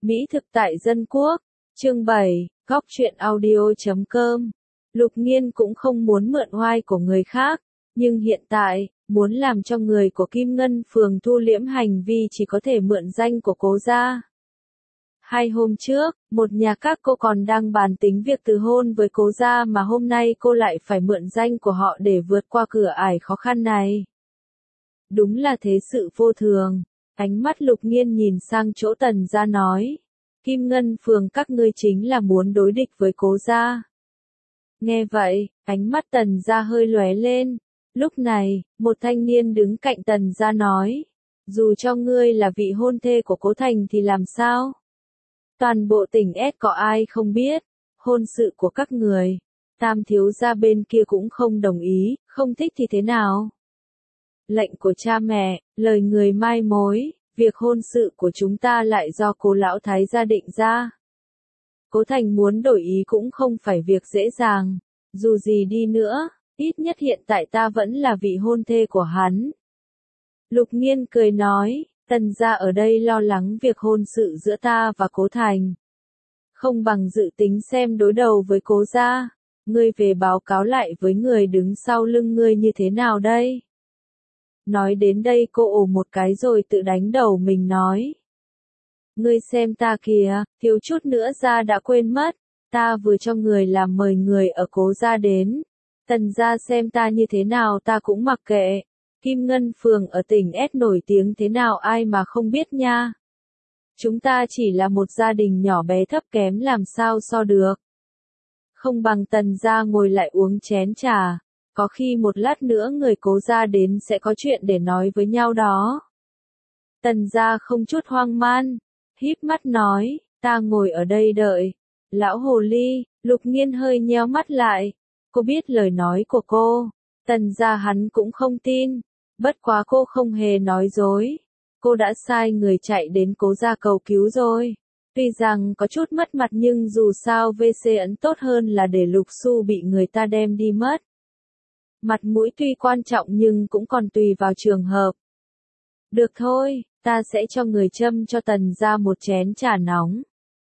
Mỹ thực tại dân quốc. Chương 7, Góc truyện audio.com. Lục Nghiên cũng không muốn mượn oai của người khác, nhưng hiện tại, muốn làm cho người của Kim Ngân Phường thu liễm hành vi chỉ có thể mượn danh của Cố gia. 2 hôm trước, một nhà các cô còn đang bàn tính việc từ hôn với Cố gia mà hôm nay cô lại phải mượn danh của họ để vượt qua cửa ải khó khăn này. Đúng là thế sự vô thường. Ánh mắt Lục Nghiên nhìn sang chỗ Tần gia nói. Kim Ngân Phường các ngươi chính là muốn đối địch với Cố gia. Nghe vậy, ánh mắt Tần gia hơi lóe lên. Lúc này, một thanh niên đứng cạnh Tần gia nói. Dù cho ngươi là vị hôn thê của Cố Thành thì làm sao? Toàn bộ tỉnh S có ai không biết, hôn sự của các người. Tam thiếu gia bên kia cũng không đồng ý, không thích thì thế nào? Lệnh của cha mẹ, lời người mai mối, việc hôn sự của chúng ta lại do Cố lão thái gia định ra. Cố Thành muốn đổi ý cũng không phải việc dễ dàng, dù gì đi nữa, ít nhất hiện tại ta vẫn là vị hôn thê của hắn. Lục Nghiên cười nói, Tần gia ở đây lo lắng việc hôn sự giữa ta và Cố Thành. Không bằng dự tính xem đối đầu với Cố gia, ngươi về báo cáo lại với người đứng sau lưng ngươi như thế nào đây? Nói đến đây cô ồ một cái rồi tự đánh đầu mình nói. Ngươi xem ta kìa, thiếu chút nữa ra đã quên mất, ta vừa cho người làm mời người ở Cố gia đến. Tần gia xem ta như thế nào ta cũng mặc kệ. Kim Ngân Phường ở tỉnh S nổi tiếng thế nào ai mà không biết nha. Chúng ta chỉ là một gia đình nhỏ bé thấp kém làm sao so được. Không bằng Tần gia ngồi lại uống chén trà. Có khi một lát nữa người Cố gia đến sẽ có chuyện để nói với nhau đó. Tần gia không chút hoang man, híp mắt nói, ta ngồi ở đây đợi. Lão hồ ly, Lục Nghiên hơi nheo mắt lại. Cô biết lời nói của cô. Tần gia hắn cũng không tin. Bất quá cô không hề nói dối. Cô đã sai người chạy đến Cố gia cầu cứu rồi. Tuy rằng có chút mất mặt nhưng dù sao VC ấn tốt hơn là để Lục Xu bị người ta đem đi mất. Mặt mũi tuy quan trọng nhưng cũng còn tùy vào trường hợp. Được thôi, ta sẽ cho người châm cho Tần gia một chén trà nóng.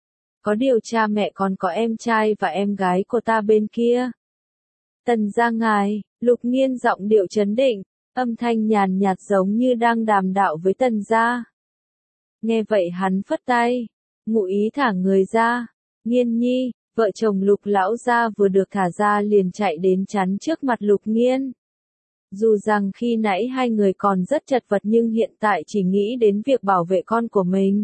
Có điều cha mẹ còn có em trai và em gái của ta bên kia. Tần gia ngài, Lục Nghiên giọng điệu trấn định, âm thanh nhàn nhạt giống như đang đàm đạo với Tần gia. Nghe vậy hắn phất tay, ngụ ý thả người ra. Nghiên nhi, vợ chồng Lục lão gia vừa được thả ra liền chạy đến chắn trước mặt Lục Nghiên. Dù rằng khi nãy hai người còn rất chật vật nhưng hiện tại chỉ nghĩ đến việc bảo vệ con của mình.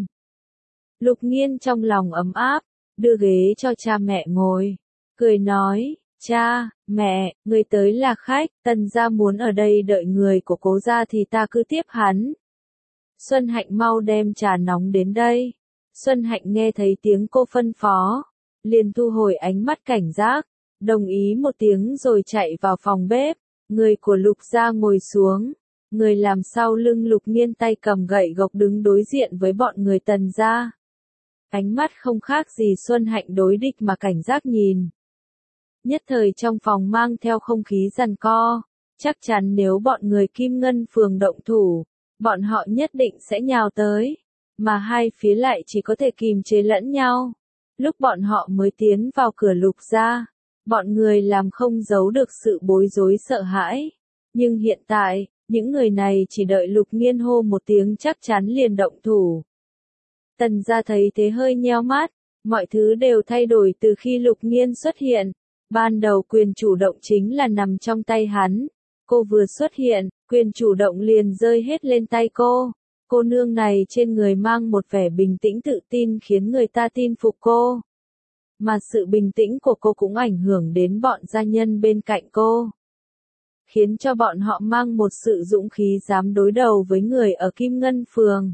Lục Nghiên trong lòng ấm áp, đưa ghế cho cha mẹ ngồi, cười nói, cha, mẹ, người tới là khách, Tần gia muốn ở đây đợi người của Cố gia thì ta cứ tiếp hắn. Xuân Hạnh mau đem trà nóng đến đây. Xuân Hạnh nghe thấy tiếng cô phân phó, liền thu hồi ánh mắt cảnh giác, đồng ý một tiếng rồi chạy vào phòng bếp. Người của Lục gia ngồi xuống, người làm sau lưng Lục Nghiên tay cầm gậy gộc đứng đối diện với bọn người Tần gia. Ánh mắt không khác gì Xuân Hạnh đối địch mà cảnh giác nhìn. Nhất thời trong phòng mang theo không khí giằng co, chắc chắn nếu bọn người Kim Ngân Phường động thủ, bọn họ nhất định sẽ nhào tới, mà hai phía lại chỉ có thể kìm chế lẫn nhau. Lúc bọn họ mới tiến vào cửa Lục gia, bọn người làm không giấu được sự bối rối sợ hãi. Nhưng hiện tại, những người này chỉ đợi Lục Nghiên hô một tiếng chắc chắn liền động thủ. Tần gia thấy thế hơi nheo mắt, mọi thứ đều thay đổi từ khi Lục Nghiên xuất hiện. Ban đầu quyền chủ động chính là nằm trong tay hắn. Cô vừa xuất hiện, quyền chủ động liền rơi hết lên tay cô. Cô nương này trên người mang một vẻ bình tĩnh tự tin khiến người ta tin phục cô. Mà sự bình tĩnh của cô cũng ảnh hưởng đến bọn gia nhân bên cạnh cô. Khiến cho bọn họ mang một sự dũng khí dám đối đầu với người ở Kim Ngân Phường.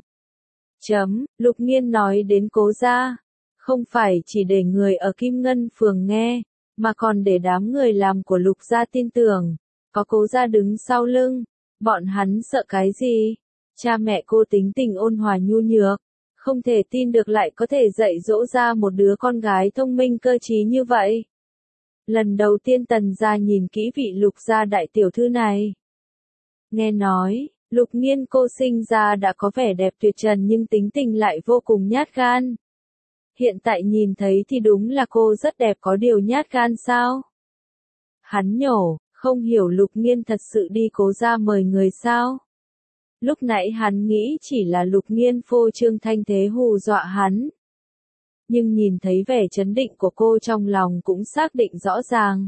Lục Nghiên nói đến Cố gia. Không phải chỉ để người ở Kim Ngân Phường nghe, mà còn để đám người làm của Lục gia tin tưởng. Có Cố gia đứng sau lưng, bọn hắn sợ cái gì? Cha mẹ cô tính tình ôn hòa nhu nhược. Không thể tin được lại có thể dạy dỗ ra một đứa con gái thông minh cơ trí như vậy. Lần đầu tiên Tần gia nhìn kỹ vị Lục gia đại tiểu thư này. Nghe nói, Lục Nghiên cô sinh ra đã có vẻ đẹp tuyệt trần nhưng tính tình lại vô cùng nhát gan. hiện tại nhìn thấy thì đúng là cô rất đẹp có điều nhát gan sao? Hắn nhổ, không hiểu Lục Nghiên thật sự đi Cố gia mời người sao? Lúc nãy hắn nghĩ chỉ là Lục Nghiên phô trương thanh thế hù dọa hắn. Nhưng nhìn thấy vẻ chấn định của cô trong lòng cũng xác định rõ ràng.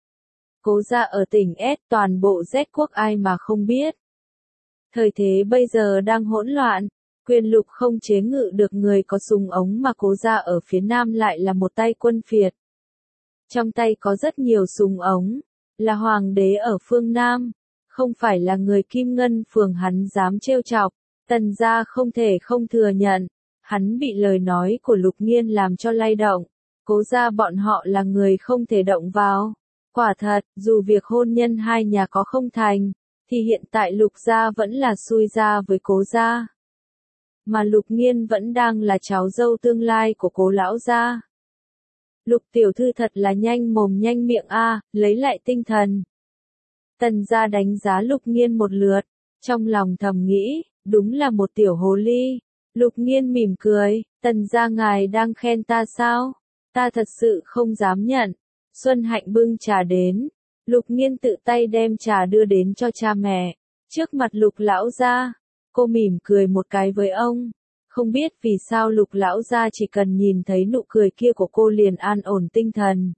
Cố gia ở tỉnh S toàn bộ Z quốc ai mà không biết. Thời thế bây giờ đang hỗn loạn, quyền lục không chế ngự được người có súng ống mà Cố gia ở phía Nam lại là một tay quân phiệt. Trong tay có rất nhiều súng ống, là hoàng đế ở phương Nam, không phải là người Kim Ngân phường hắn dám trêu chọc, Tần gia không thể không thừa nhận, hắn bị lời nói của Lục Nghiên làm cho lay động, Cố gia bọn họ là người không thể động vào. Quả thật, dù việc hôn nhân hai nhà có không thành, thì hiện tại Lục gia vẫn là xui gia với Cố gia. Mà Lục Nghiên vẫn đang là cháu dâu tương lai của Cố lão gia. Lục tiểu thư thật là nhanh mồm nhanh miệng a, lấy lại tinh thần. Tần gia đánh giá Lục Nghiên một lượt, trong lòng thầm nghĩ, đúng là một tiểu hồ ly. Lục Nghiên mỉm cười, Tần gia ngài đang khen ta sao? Ta thật sự không dám nhận. Xuân Hạnh bưng trà đến, Lục Nghiên tự tay đem trà đưa đến cho cha mẹ, trước mặt Lục lão gia, cô mỉm cười một cái với ông. Không biết vì sao Lục lão gia chỉ cần nhìn thấy nụ cười kia của cô liền an ổn tinh thần.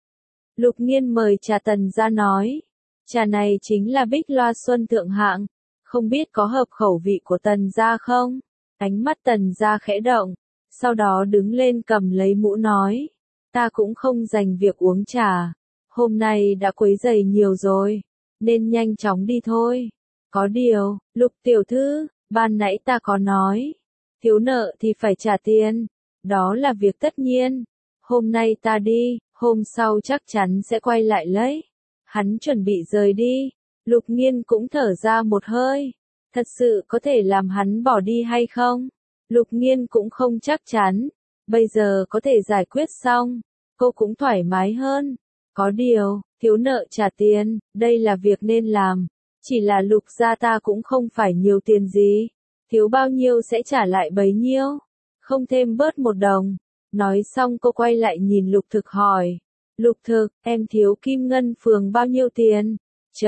Lục Nghiên mời trà Tần gia nói, trà này chính là Bích Loa Xuân thượng hạng, không biết có hợp khẩu vị của Tần gia không? Ánh mắt Tần gia khẽ động, sau đó đứng lên cầm lấy mũ nói, ta cũng không dành việc uống trà, hôm nay đã quấy rầy nhiều rồi, nên nhanh chóng đi thôi. Có điều, Lục tiểu thư, ban nãy ta có nói, thiếu nợ thì phải trả tiền, đó là việc tất nhiên. Hôm nay ta đi, hôm sau chắc chắn sẽ quay lại lấy. Hắn chuẩn bị rời đi, Lục Nghiên cũng thở ra một hơi. Thật sự có thể làm hắn bỏ đi hay không? Lục Nghiên cũng không chắc chắn. Bây giờ có thể giải quyết xong, cô cũng thoải mái hơn. Có điều, thiếu nợ trả tiền, đây là việc nên làm. Chỉ là Lục gia ta cũng không phải nhiều tiền gì. Thiếu bao nhiêu sẽ trả lại bấy nhiêu. Không thêm bớt một đồng. Nói xong cô quay lại nhìn Lục Thực hỏi. Lục Thực, em thiếu Kim Ngân phường bao nhiêu tiền?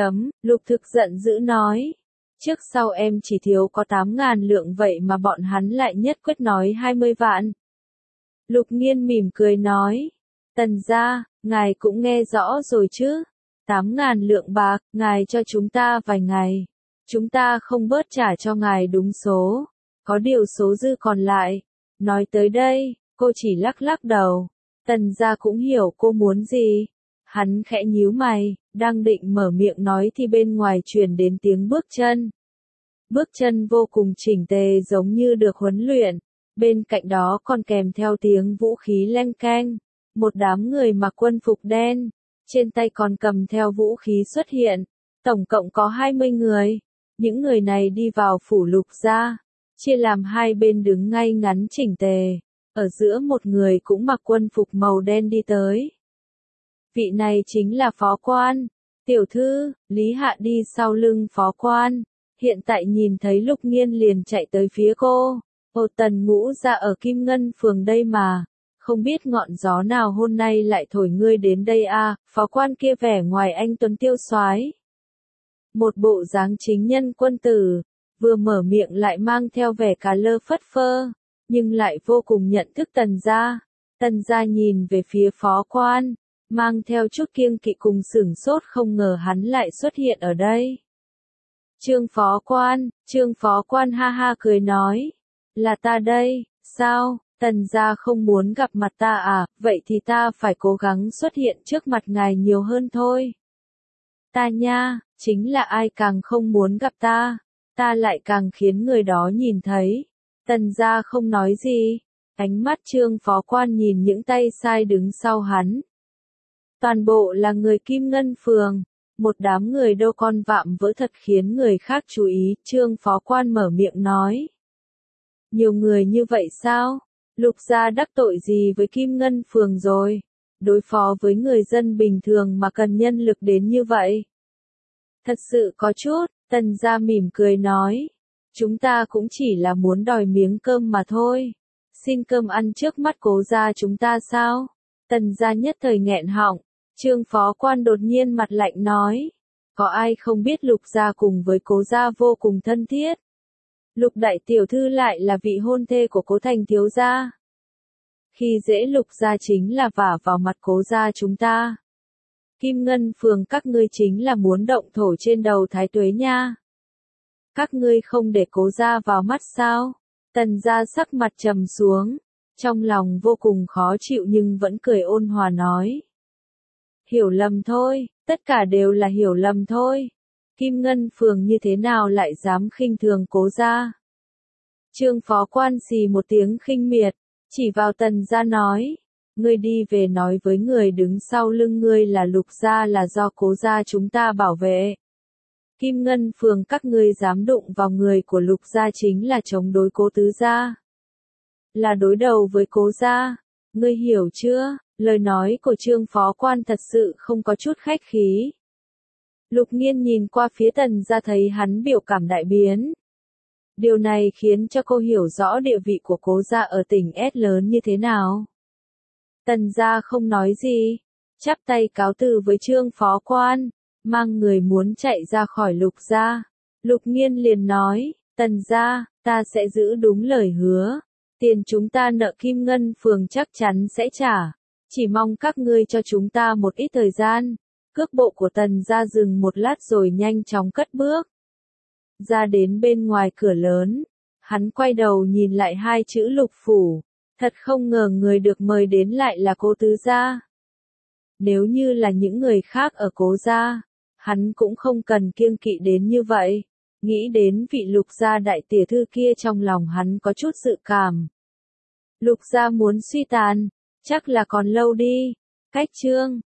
Lục Thực giận dữ nói. Trước sau em chỉ thiếu có 8.000 lượng vậy mà bọn hắn lại nhất quyết nói 20 vạn. Lục Nghiên mỉm cười nói. Tần gia, ngài cũng nghe rõ rồi chứ. 8.000 lượng bạc, ngài cho chúng ta vài ngày. Chúng ta không bớt trả cho ngài đúng số. Có điều số dư còn lại. Nói tới đây, cô chỉ lắc lắc đầu. Tần gia cũng hiểu cô muốn gì. Hắn khẽ nhíu mày, đang định mở miệng nói thì bên ngoài truyền đến tiếng bước chân. Bước chân vô cùng chỉnh tề giống như được huấn luyện. Bên cạnh đó còn kèm theo tiếng vũ khí leng keng. Một đám người mặc quân phục đen, trên tay còn cầm theo vũ khí xuất hiện. Tổng cộng có 20 người. Những người này đi vào phủ Lục gia, chia làm hai bên đứng ngay ngắn chỉnh tề. Ở giữa một người cũng mặc quân phục màu đen đi tới. Vị này chính là phó quan. Tiểu thư, Lý Hạ đi sau lưng phó quan. Hiện tại nhìn thấy Lục Nghiên liền chạy tới phía cô. Ồ, Tần Ngũ ra ở Kim Ngân phường đây mà. Không biết ngọn gió nào hôm nay lại thổi ngươi đến đây à, phó quan kia vẻ ngoài anh tuấn tiêu soái. Một bộ dáng chính nhân quân tử, vừa mở miệng lại mang theo vẻ cà lơ phất phơ, nhưng lại vô cùng nhận thức Tần gia. Tần gia nhìn về phía phó quan, mang theo chút kiêng kỵ cùng sửng sốt không ngờ hắn lại xuất hiện ở đây. Trương phó quan ha ha cười nói, là ta đây, sao, Tần gia không muốn gặp mặt ta à, vậy thì ta phải cố gắng xuất hiện trước mặt ngài nhiều hơn thôi. Ta nha, chính là ai càng không muốn gặp ta lại càng khiến người đó nhìn thấy. Tần gia không nói gì, ánh mắt Trương phó quan nhìn những tay sai đứng sau hắn. Toàn bộ là người Kim Ngân phường, một đám người đâu con vạm vỡ thật khiến người khác chú ý, Trương phó quan mở miệng nói. Nhiều người như vậy sao? Lục gia đắc tội gì với Kim Ngân phường rồi? Đối phó với người dân bình thường mà cần nhân lực đến như vậy? Thật sự có chút, Tần gia mỉm cười nói. Chúng ta cũng chỉ là muốn đòi miếng cơm mà thôi. xin cơm ăn trước mắt cố gia chúng ta sao? Tần gia nhất thời nghẹn họng, Trương phó quan đột nhiên mặt lạnh nói. Có ai không biết Lục gia cùng với cố gia vô cùng thân thiết. Lục đại tiểu thư lại là vị hôn thê của cố thành thiếu gia. Khi dễ Lục gia chính là vả vào mặt cố gia chúng ta. Kim Ngân Phường các ngươi chính là muốn động thổ trên đầu Thái Tuế nha. Các ngươi không để cố gia vào mắt sao? Tần gia sắc mặt trầm xuống, trong lòng vô cùng khó chịu nhưng vẫn cười ôn hòa nói. Hiểu lầm thôi, tất cả đều là hiểu lầm thôi. Kim Ngân Phường như thế nào lại dám khinh thường cố gia? Trương phó quan xì một tiếng khinh miệt, chỉ vào Tần gia nói. Ngươi đi về nói với người đứng sau lưng ngươi là Lục gia là do cố gia chúng ta bảo vệ. Kim Ngân Phường các ngươi dám đụng vào người của Lục gia chính là chống đối cố tứ gia. Là đối đầu với cố gia. Ngươi hiểu chưa? Lời nói của Trương phó quan thật sự không có chút khách khí. Lục Nghiên nhìn qua phía Tần gia thấy hắn biểu cảm đại biến. Điều này khiến cho cô hiểu rõ địa vị của cố gia ở tỉnh S lớn như thế nào. Tần gia không nói gì, chắp tay cáo từ với Trương phó quan, mang người muốn chạy ra khỏi Lục gia. Lục Nghiên liền nói, Tần gia, ta sẽ giữ đúng lời hứa. Tiền chúng ta nợ Kim Ngân Phường chắc chắn sẽ trả. Chỉ mong các ngươi cho chúng ta một ít thời gian. Cước bộ của Tần gia dừng một lát rồi nhanh chóng cất bước. Ra đến bên ngoài cửa lớn, hắn quay đầu nhìn lại hai chữ Lục phủ. Thật không ngờ người được mời đến lại là cố tứ gia. Nếu như là những người khác ở cố gia, hắn cũng không cần kiêng kỵ đến như vậy. Nghĩ đến vị Lục gia đại tiểu thư kia trong lòng hắn có chút dự cảm. Lục gia muốn suy tàn, chắc là còn lâu đi. Cách chương